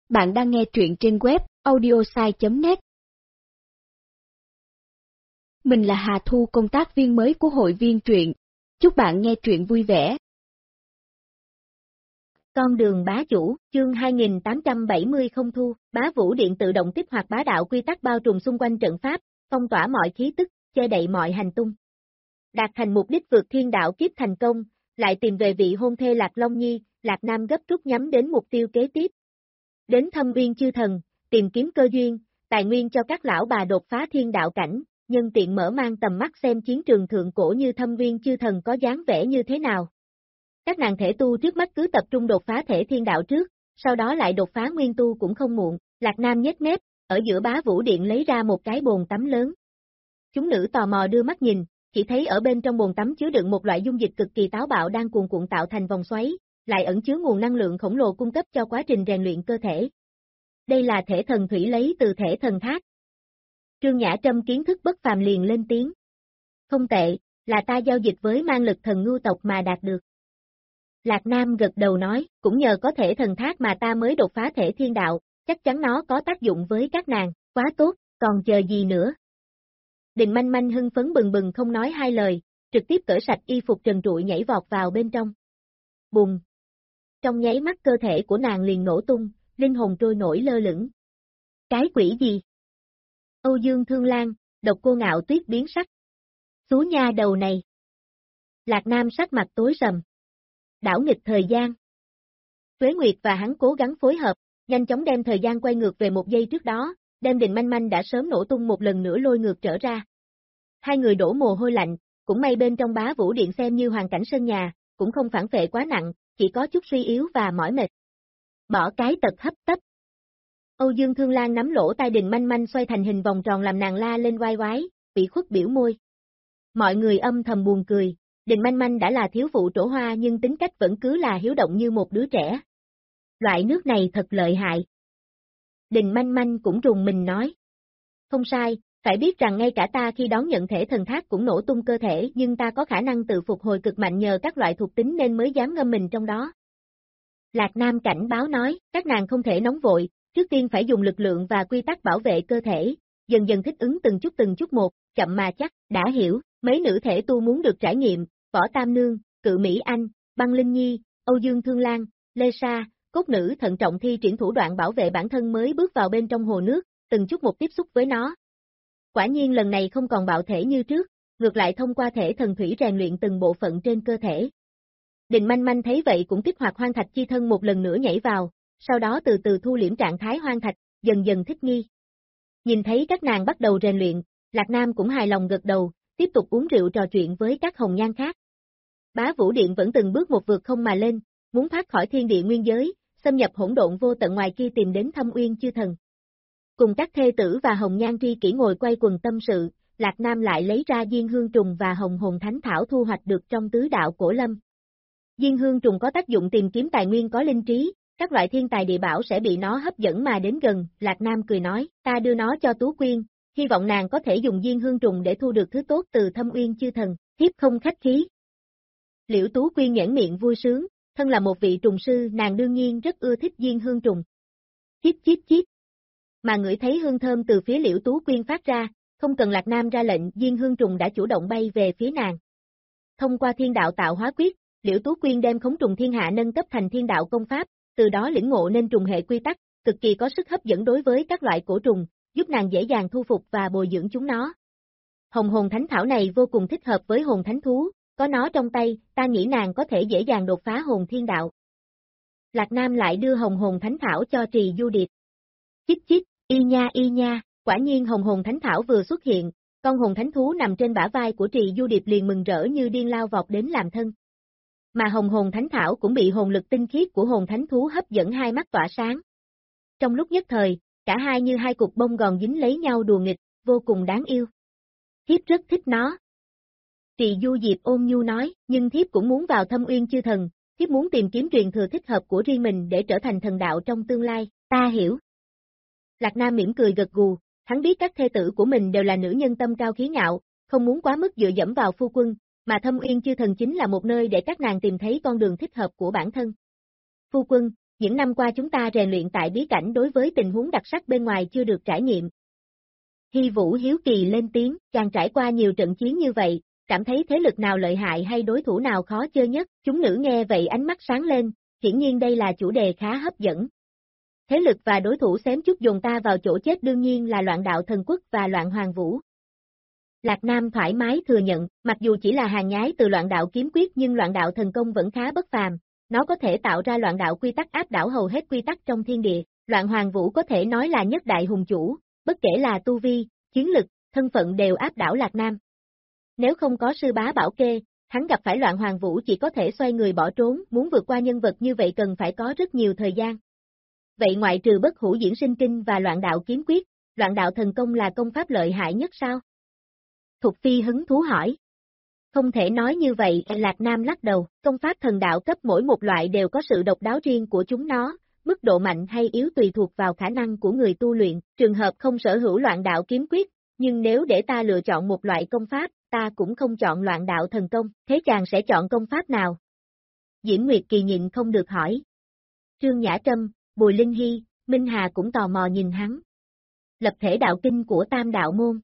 Bạn đang nghe truyện trên web audiosai.net. Mình là Hà Thu, công tác viên mới của hội viên truyện. Chúc bạn nghe truyện vui vẻ. Con đường bá chủ, chương 2870 không thu, bá vũ điện tự động kích hoạt bá đạo quy tắc bao trùm xung quanh trận pháp, phong tỏa mọi khí tức, che đậy mọi hành tung. Đạt thành mục đích vượt thiên đạo kiếp thành công, lại tìm về vị hôn thê Lạc Long Nhi, Lạc Nam gấp rút nhắm đến mục tiêu kế tiếp. Đến Thâm Uyên Chư Thần, tìm kiếm cơ duyên, tài nguyên cho các lão bà đột phá thiên đạo cảnh, nhân tiện mở mang tầm mắt xem chiến trường thượng cổ như Thâm Uyên Chư Thần có dáng vẻ như thế nào. Các nàng thể tu trước mắt cứ tập trung đột phá thể thiên đạo trước, sau đó lại đột phá nguyên tu cũng không muộn. Lạc Nam nhếch mép, ở giữa bá vũ điện lấy ra một cái bồn tắm lớn. Chúng nữ tò mò đưa mắt nhìn, chỉ thấy ở bên trong bồn tắm chứa đựng một loại dung dịch cực kỳ táo bạo đang cuồn cuộn tạo thành vòng xoáy, lại ẩn chứa nguồn năng lượng khổng lồ cung cấp cho quá trình rèn luyện cơ thể. Đây là thể thần thủy lấy từ thể thần thác. Trương Nhã Trâm kiến thức bất phàm liền lên tiếng. Không tệ, là ta giao dịch với mang lực thần ngưu tộc mà đạt được. Lạc Nam gật đầu nói, cũng nhờ có thể thần thác mà ta mới đột phá thể thiên đạo, chắc chắn nó có tác dụng với các nàng, quá tốt, còn chờ gì nữa. Đình Manh Manh hưng phấn bừng bừng không nói hai lời, trực tiếp cởi sạch y phục trần trụi nhảy vọt vào bên trong. Bùng! Trong nháy mắt cơ thể của nàng liền nổ tung, linh hồn trôi nổi lơ lửng. Cái quỷ gì? Âu Dương Thương Lan, Độc Cô Ngạo Tuyết biến sắc. Xú nha đầu này. Lạc Nam sắc mặt tối sầm. Đảo nghịch thời gian. Tuế Nguyệt và hắn cố gắng phối hợp, nhanh chóng đem thời gian quay ngược về một giây trước đó, đem Đình Manh Manh đã sớm nổ tung một lần nữa lôi ngược trở ra. Hai người đổ mồ hôi lạnh, cũng may bên trong bá vũ điện xem như hoàn cảnh sân nhà, cũng không phản phệ quá nặng, chỉ có chút suy yếu và mỏi mệt. Bỏ cái tật hấp tấp. Âu Dương Thương Lan nắm lỗ tai Đình Manh Manh xoay thành hình vòng tròn làm nàng la lên oai oái, bị khuất biểu môi. Mọi người âm thầm buồn cười, Đình Manh Manh đã là thiếu phụ trổ hoa nhưng tính cách vẫn cứ là hiếu động như một đứa trẻ. Loại nước này thật lợi hại. Đình Manh Manh cũng rùng mình nói. Không sai, phải biết rằng ngay cả ta khi đón nhận thể thần thác cũng nổ tung cơ thể nhưng ta có khả năng tự phục hồi cực mạnh nhờ các loại thuộc tính nên mới dám ngâm mình trong đó. Lạc Nam cảnh báo nói, các nàng không thể nóng vội, trước tiên phải dùng lực lượng và quy tắc bảo vệ cơ thể, dần dần thích ứng từng chút một, chậm mà chắc, đã hiểu, mấy nữ thể tu muốn được trải nghiệm, Võ Tam Nương, Cự Mỹ Anh, Băng Linh Nhi, Âu Dương Thương Lan, Lê Sa, cốt nữ thận trọng thi triển thủ đoạn bảo vệ bản thân mới bước vào bên trong hồ nước, từng chút một tiếp xúc với nó. Quả nhiên lần này không còn bạo thể như trước, ngược lại thông qua thể thần thủy rèn luyện từng bộ phận trên cơ thể. Đình Manh Manh thấy vậy cũng kích hoạt hoang thạch chi thân một lần nữa nhảy vào, sau đó từ từ thu liễm trạng thái hoang thạch, dần dần thích nghi. Nhìn thấy các nàng bắt đầu rèn luyện, Lạc Nam cũng hài lòng gật đầu, tiếp tục uống rượu trò chuyện với các hồng nhan khác. Bá Vũ Điện vẫn từng bước một vượt không mà lên, muốn thoát khỏi thiên địa nguyên giới, xâm nhập hỗn độn vô tận ngoài kia tìm đến Thâm Uyên Chư Thần. Cùng các thê tử và hồng nhan tri kỷ ngồi quay quần tâm sự, Lạc Nam lại lấy ra diên hương trùng và hồng hồn thánh thảo thu hoạch được trong tứ đạo cổ lâm. Diên hương trùng có tác dụng tìm kiếm tài nguyên có linh trí, các loại thiên tài địa bảo sẽ bị nó hấp dẫn mà đến gần, Lạc Nam cười nói, ta đưa nó cho Tú Quyên, hy vọng nàng có thể dùng diên hương trùng để thu được thứ tốt từ Thâm Uyên Chư Thần, thiếp không khách khí. Liễu Tú Quyên nhếch miệng vui sướng, thân là một vị trùng sư nàng đương nhiên rất ưa thích diên hương trùng. Chíp chíp chíp. Mà ngửi thấy hương thơm từ phía Liễu Tú Quyên phát ra, không cần Lạc Nam ra lệnh, diên hương trùng đã chủ động bay về phía nàng. Thông qua thiên đạo tạo hóa quyết, Liễu Tú Quyên đem khống trùng thiên hạ nâng cấp thành thiên đạo công pháp, từ đó lĩnh ngộ nên trùng hệ quy tắc, cực kỳ có sức hấp dẫn đối với các loại cổ trùng, giúp nàng dễ dàng thu phục và bồi dưỡng chúng nó. Hồng hồn thánh thảo này vô cùng thích hợp với hồn thánh thú, có nó trong tay, ta nghĩ nàng có thể dễ dàng đột phá hồn thiên đạo. Lạc Nam lại đưa hồng hồn thánh thảo cho Trì Du Điệp. Chích chích, y nha, quả nhiên hồng hồn thánh thảo vừa xuất hiện, con hồn thánh thú nằm trên bả vai của Trì Du Điệp liền mừng rỡ như điên lao vọt đến làm thân. Mà hồng hồn thánh thảo cũng bị hồn lực tinh khiết của hồn thánh thú hấp dẫn hai mắt tỏa sáng. Trong lúc nhất thời, cả hai như hai cục bông gòn dính lấy nhau đùa nghịch, vô cùng đáng yêu. Thiếp rất thích nó. Trì Du Diệp ôn nhu nói, nhưng thiếp cũng muốn vào Thâm Uyên Chư Thần, thiếp muốn tìm kiếm truyền thừa thích hợp của riêng mình để trở thành thần đạo trong tương lai, ta hiểu. Lạc Nam mỉm cười gật gù, hắn biết các thê tử của mình đều là nữ nhân tâm cao khí ngạo, không muốn quá mức dựa dẫm vào phu quân, mà Thâm Uyên Chư Thần chính là một nơi để các nàng tìm thấy con đường thích hợp của bản thân. Phu quân, những năm qua chúng ta rèn luyện tại bí cảnh đối với tình huống đặc sắc bên ngoài chưa được trải nghiệm. Hy Vũ hiếu kỳ lên tiếng, chàng trải qua nhiều trận chiến như vậy, cảm thấy thế lực nào lợi hại hay đối thủ nào khó chơi nhất, chúng nữ nghe vậy ánh mắt sáng lên, hiển nhiên đây là chủ đề khá hấp dẫn. Thế lực và đối thủ xém chút dồn ta vào chỗ chết đương nhiên là Loạn Đạo Thần Quốc và Loạn Hoàng Vũ. Lạc Nam thoải mái thừa nhận, mặc dù chỉ là hàng nhái từ Loạn Đạo Kiếm Quyết nhưng Loạn Đạo Thần Công vẫn khá bất phàm, nó có thể tạo ra loạn đạo quy tắc áp đảo hầu hết quy tắc trong thiên địa, Loạn Hoàng Vũ có thể nói là nhất đại hùng chủ, bất kể là tu vi, chiến lực, thân phận đều áp đảo Lạc Nam. Nếu không có sư bá bảo kê, hắn gặp phải Loạn Hoàng Vũ chỉ có thể xoay người bỏ trốn, muốn vượt qua nhân vật như vậy cần phải có rất nhiều thời gian. Vậy ngoại trừ Bất Hủ Diễn Sinh Kinh và Loạn Đạo Kiếm Quyết, Loạn Đạo Thần Công là công pháp lợi hại nhất sao? Thục Phi hứng thú hỏi. Không thể nói như vậy, Lạc Nam lắc đầu, công pháp thần đạo cấp mỗi một loại đều có sự độc đáo riêng của chúng nó, mức độ mạnh hay yếu tùy thuộc vào khả năng của người tu luyện, trường hợp không sở hữu Loạn Đạo Kiếm Quyết, nhưng nếu để ta lựa chọn một loại công pháp, ta cũng không chọn Loạn Đạo Thần Công, thế chàng sẽ chọn công pháp nào? Diễm Nguyệt Kỳ nhịn không được hỏi. Trương Nhã Trâm, Bùi Linh Hy, Minh Hà cũng tò mò nhìn hắn. Lập thể đạo kinh của Tam Đạo Môn.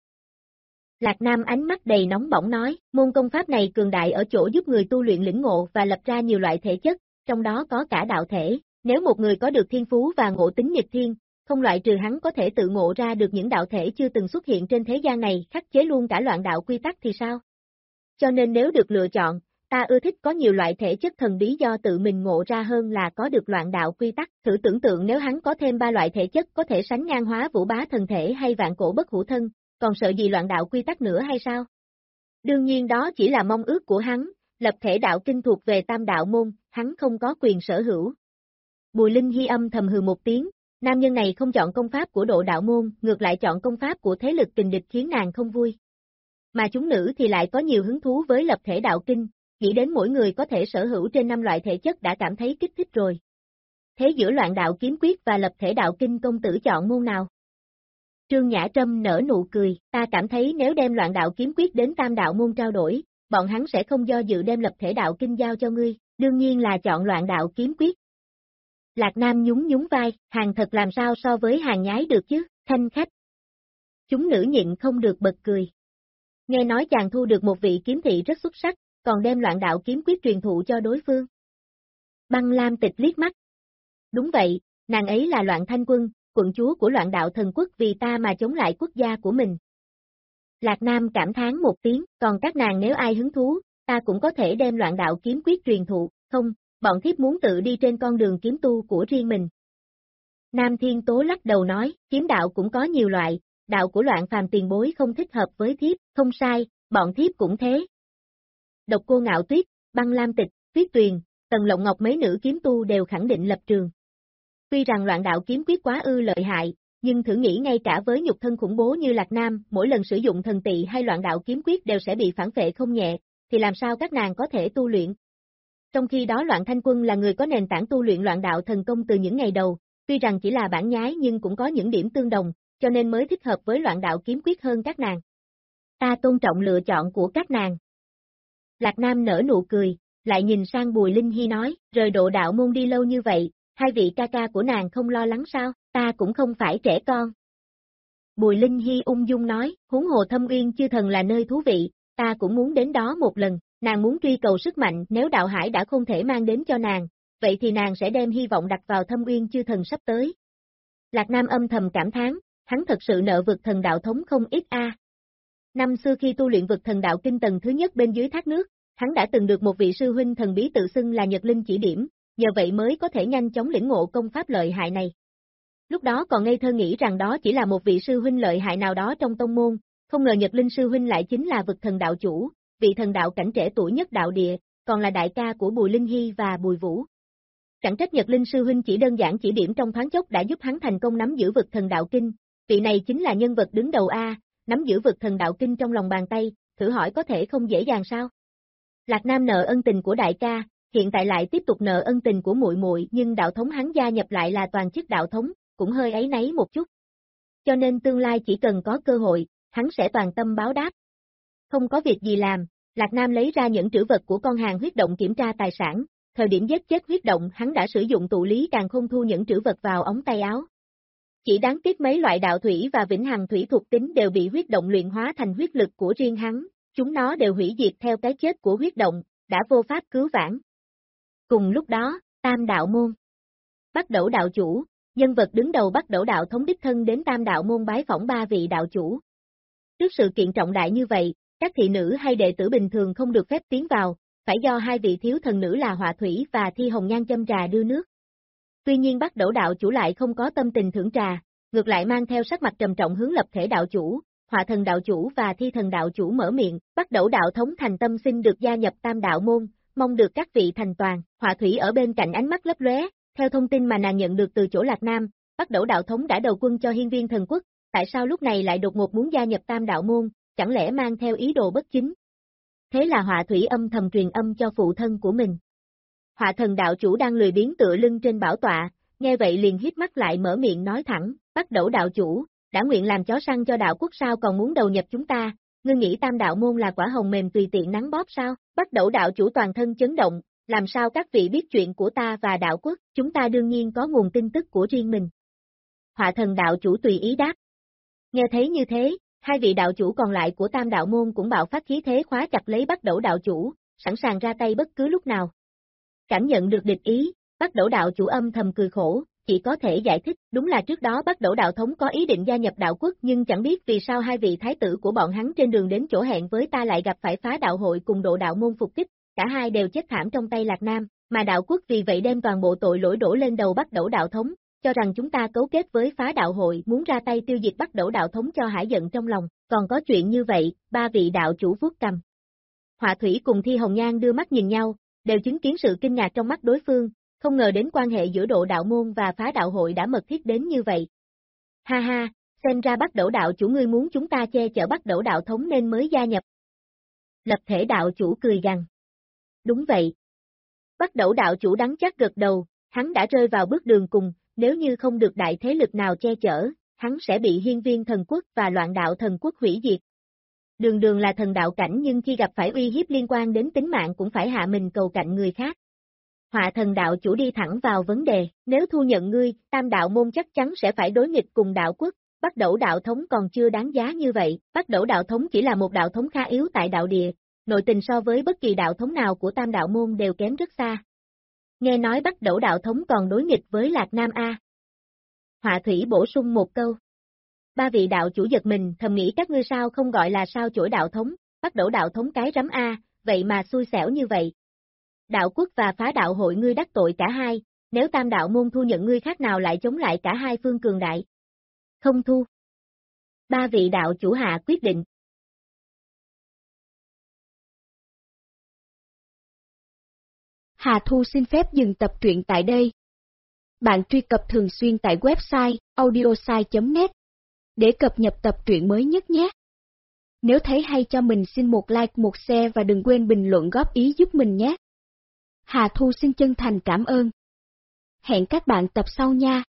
Lạc Nam ánh mắt đầy nóng bỏng nói, môn công pháp này cường đại ở chỗ giúp người tu luyện lĩnh ngộ và lập ra nhiều loại thể chất, trong đó có cả đạo thể, nếu một người có được thiên phú và ngộ tính nghịch thiên, không loại trừ hắn có thể tự ngộ ra được những đạo thể chưa từng xuất hiện trên thế gian này, khắc chế luôn cả loạn đạo quy tắc thì sao? Cho nên nếu được lựa chọn, ta ưa thích có nhiều loại thể chất thần bí do tự mình ngộ ra hơn là có được loạn đạo quy tắc, thử tưởng tượng nếu hắn có thêm 3 loại thể chất có thể sánh ngang Hóa Vũ Bá Thần Thể hay Vạn Cổ Bất Hủ Thân, còn sợ gì loạn đạo quy tắc nữa hay sao? Đương nhiên đó chỉ là mong ước của hắn, lập thể đạo kinh thuộc về Tam Đạo Môn, hắn không có quyền sở hữu. Bùi Linh Hy âm thầm hừ một tiếng, nam nhân này không chọn công pháp của Độ Đạo Môn, ngược lại chọn công pháp của thế lực kình địch khiến nàng không vui. Mà chúng nữ thì lại có nhiều hứng thú với lập thể đạo kinh, nghĩ đến mỗi người có thể sở hữu trên 5 loại thể chất đã cảm thấy kích thích rồi. Thế giữa Loạn Đạo Kiếm Quyết và lập thể đạo kinh công tử chọn môn nào? Trương Nhã Trâm nở nụ cười, ta cảm thấy nếu đem Loạn Đạo Kiếm Quyết đến Tam Đạo Môn trao đổi, bọn hắn sẽ không do dự đem lập thể đạo kinh giao cho ngươi, đương nhiên là chọn Loạn Đạo Kiếm Quyết. Lạc Nam nhún nhún vai, hàng thật làm sao so với hàng nhái được chứ, thanh khách. Chúng nữ nhịn không được bật cười. Nghe nói chàng thu được một vị kiếm thị rất xuất sắc, còn đem Loạn Đạo Kiếm Quyết truyền thụ cho đối phương. Băng Lam Tịch liếc mắt. Đúng vậy, nàng ấy là Loạn Thanh Quân, quận chúa của Loạn Đạo Thần Quốc vì ta mà chống lại quốc gia của mình. Lạc Nam cảm thán một tiếng, còn các nàng nếu ai hứng thú, ta cũng có thể đem Loạn Đạo Kiếm Quyết truyền thụ, không, bọn thiếp muốn tự đi trên con đường kiếm tu của riêng mình. Nam Thiên Tố lắc đầu nói, kiếm đạo cũng có nhiều loại, đạo của Loạn Phàm tiền bối không thích hợp với thiếp, không sai, bọn thiếp cũng thế. Độc Cô Ngạo Tuyết, Băng Lam Tịch, Tuyết Tuyền, Tần Lộng Ngọc mấy nữ kiếm tu đều khẳng định lập trường. Tuy rằng Loạn Đạo Kiếm Quyết quá ư lợi hại, nhưng thử nghĩ ngay cả với nhục thân khủng bố như Lạc Nam, mỗi lần sử dụng thần tị hay Loạn Đạo Kiếm Quyết đều sẽ bị phản phệ không nhẹ, thì làm sao các nàng có thể tu luyện? Trong khi đó Loạn Thanh Quân là người có nền tảng tu luyện Loạn Đạo Thần Công từ những ngày đầu, tuy rằng chỉ là bản nhái nhưng cũng có những điểm tương đồng, cho nên mới thích hợp với Loạn Đạo Kiếm Quyết hơn các nàng. Ta tôn trọng lựa chọn của các nàng. Lạc Nam nở nụ cười, lại nhìn sang Bùi Linh Hy nói, rời Độ Đạo Môn đi lâu như vậy, hai vị ca ca của nàng không lo lắng sao, ta cũng không phải trẻ con. Bùi Linh Hy ung dung nói, huống hồ Thâm Uyên Chư Thần là nơi thú vị, ta cũng muốn đến đó một lần, nàng muốn truy cầu sức mạnh, nếu đạo hải đã không thể mang đến cho nàng, vậy thì nàng sẽ đem hy vọng đặt vào Thâm Uyên Chư Thần sắp tới. Lạc Nam âm thầm cảm thán, hắn thật sự nợ vực thần đạo thống không ít a. Năm xưa khi tu luyện vực thần đạo kinh tầng thứ nhất bên dưới thác nước, hắn đã từng được một vị sư huynh thần bí tự xưng là Nhật Linh chỉ điểm, nhờ vậy mới có thể nhanh chóng lĩnh ngộ công pháp lợi hại này. Lúc đó còn ngây thơ nghĩ rằng đó chỉ là một vị sư huynh lợi hại nào đó trong tông môn, không ngờ Nhật Linh sư huynh lại chính là vực thần đạo chủ, vị thần đạo cảnh trẻ tuổi nhất đạo địa, còn là đại ca của Bùi Linh Hy và Bùi Vũ. Chẳng trách Nhật Linh sư huynh chỉ đơn giản chỉ điểm trong thoáng chốc đã giúp hắn thành công nắm giữ vực thần đạo kinh, vị này chính là nhân vật đứng đầu a, nắm giữ vực thần đạo kinh trong lòng bàn tay, thử hỏi có thể không dễ dàng sao? Lạc Nam nợ ân tình của đại ca, hiện tại lại tiếp tục nợ ân tình của muội muội, nhưng đạo thống hắn gia nhập lại là toàn chức đạo thống, cũng hơi áy náy một chút. Cho nên tương lai chỉ cần có cơ hội, hắn sẽ toàn tâm báo đáp. Không có việc gì làm, Lạc Nam lấy ra những trữ vật của con hàng huyết động kiểm tra tài sản, thời điểm giết chết huyết động hắn đã sử dụng tụ lý càn khôn thu những trữ vật vào ống tay áo. Chỉ đáng tiếc mấy loại đạo thủy và vĩnh hằng thủy thuộc tính đều bị huyết động luyện hóa thành huyết lực của riêng hắn, chúng nó đều hủy diệt theo cái chết của huyết động, đã vô pháp cứu vãn. Cùng lúc đó, Tam Đạo Môn. Bắc Đẩu đạo chủ, nhân vật đứng đầu Bắc Đẩu đạo thống đích thân đến Tam Đạo Môn bái phỏng 3 vị đạo chủ. Trước sự kiện trọng đại như vậy, các thị nữ hay đệ tử bình thường không được phép tiến vào, phải do 2 vị thiếu thần nữ là Họa Thủy và Thi Hồng Nhan châm trà đưa nước. Tuy nhiên Bắc Đẩu đạo chủ lại không có tâm tình thưởng trà, ngược lại mang theo sắc mặt trầm trọng hướng Lập Thể đạo chủ, Họa Thần đạo chủ và Thi Thần đạo chủ mở miệng. Bắc Đẩu đạo thống thành tâm xin được gia nhập Tam Đạo Môn, mong được các vị thành toàn. Họa Thủy ở bên cạnh ánh mắt lấp lóe, theo thông tin mà nàng nhận được từ chỗ Lạc Nam, Bắc Đẩu đạo thống đã đầu quân cho Hiên Viên Thần Quốc, tại sao lúc này lại đột ngột muốn gia nhập Tam Đạo Môn, chẳng lẽ mang theo ý đồ bất chính? Thế là Họa Thủy âm thầm truyền âm cho phụ thân của mình. Họa Thần đạo chủ đang lười biếng tựa lưng trên bảo tọa, nghe vậy liền híp mắt lại mở miệng nói thẳng, Bắc Đẩu đạo chủ, đã nguyện làm chó săn cho đạo quốc sao còn muốn đầu nhập chúng ta, ngươi nghĩ Tam Đạo Môn là quả hồng mềm tùy tiện nắng bóp sao? Bắc Đẩu đạo chủ toàn thân chấn động, làm sao các vị biết chuyện của ta và đạo quốc, chúng ta đương nhiên có nguồn tin tức của riêng mình. Họa Thần đạo chủ tùy ý đáp. Nghe thấy như thế, 2 vị đạo chủ còn lại của Tam Đạo Môn cũng bạo phát khí thế khóa chặt lấy Bắc Đẩu đạo chủ, sẵn sàng ra tay bất cứ lúc nào. Cảm nhận được địch ý, Bắc Đẩu đạo chủ âm thầm cười khổ, chỉ có thể giải thích, đúng là trước đó Bắc Đẩu đạo thống có ý định gia nhập đạo quốc nhưng chẳng biết vì sao 2 vị thái tử của bọn hắn trên đường đến chỗ hẹn với ta lại gặp phải phá đạo hội cùng độ đạo môn phục kích, cả hai đều chết thảm trong tay Lạc Nam, mà đạo quốc vì vậy đem toàn bộ tội lỗi đổ lên đầu Bắc Đẩu đạo thống, cho rằng chúng ta cấu kết với phá đạo hội muốn ra tay tiêu diệt Bắc Đẩu đạo thống cho hả giận trong lòng, còn có chuyện như vậy, 3 vị đạo chủ vuốt cầm. Họa Thủy cùng Thi Hồng Nhan đưa mắt nhìn nhau, đều chứng kiến sự kinh ngạc trong mắt đối phương, không ngờ đến quan hệ giữa độ đạo môn và phá đạo hội đã mật thiết đến như vậy. Ha ha, xem ra Bắc Đẩu đạo chủ ngươi muốn chúng ta che chở Bắc Đẩu đạo thống nên mới gia nhập. Lập Thể đạo chủ cười gằn. Đúng vậy. Bắc Đẩu đạo chủ đắng chắc gật đầu, hắn đã rơi vào bước đường cùng, nếu như không được đại thế lực nào che chở, hắn sẽ bị Hiên Viên Thần Quốc và Loạn Đạo Thần Quốc hủy diệt. Đường đường là thần đạo cảnh nhưng khi gặp phải uy hiếp liên quan đến tính mạng cũng phải hạ mình cầu cạnh người khác. Họa Thần đạo chủ đi thẳng vào vấn đề, nếu thu nhận ngươi, Tam Đạo Môn chắc chắn sẽ phải đối nghịch cùng đạo quốc, Bắc Đẩu đạo thống còn chưa đáng giá như vậy, Bắc Đẩu đạo thống chỉ là một đạo thống khá yếu tại đạo địa, nội tình so với bất kỳ đạo thống nào của Tam Đạo Môn đều kém rất xa. Nghe nói Bắc Đẩu đạo thống còn đối nghịch với Lạc Nam A. Họa Thủy bổ sung một câu. 3 vị đạo chủ giật mình thầm nghĩ các ngươi sao không gọi là sao chổi đạo thống, Bắc Đẩu đạo thống cái rắm A, vậy mà xui xẻo như vậy. Đạo quốc và phá đạo hội ngươi đắc tội cả hai, nếu Tam Đạo Môn thu nhận ngươi khác nào lại chống lại cả hai phương cường đại. Không thu. 3 vị đạo chủ hạ quyết định. Hà Thu xin phép dừng tập truyện tại đây. Bạn truy cập thường xuyên tại website audiosai.net để cập nhật tập truyện mới nhất nhé. Nếu thấy hay cho mình xin một like một share và đừng quên bình luận góp ý giúp mình nhé. Hà Thu xin chân thành cảm ơn. Hẹn các bạn tập sau nha.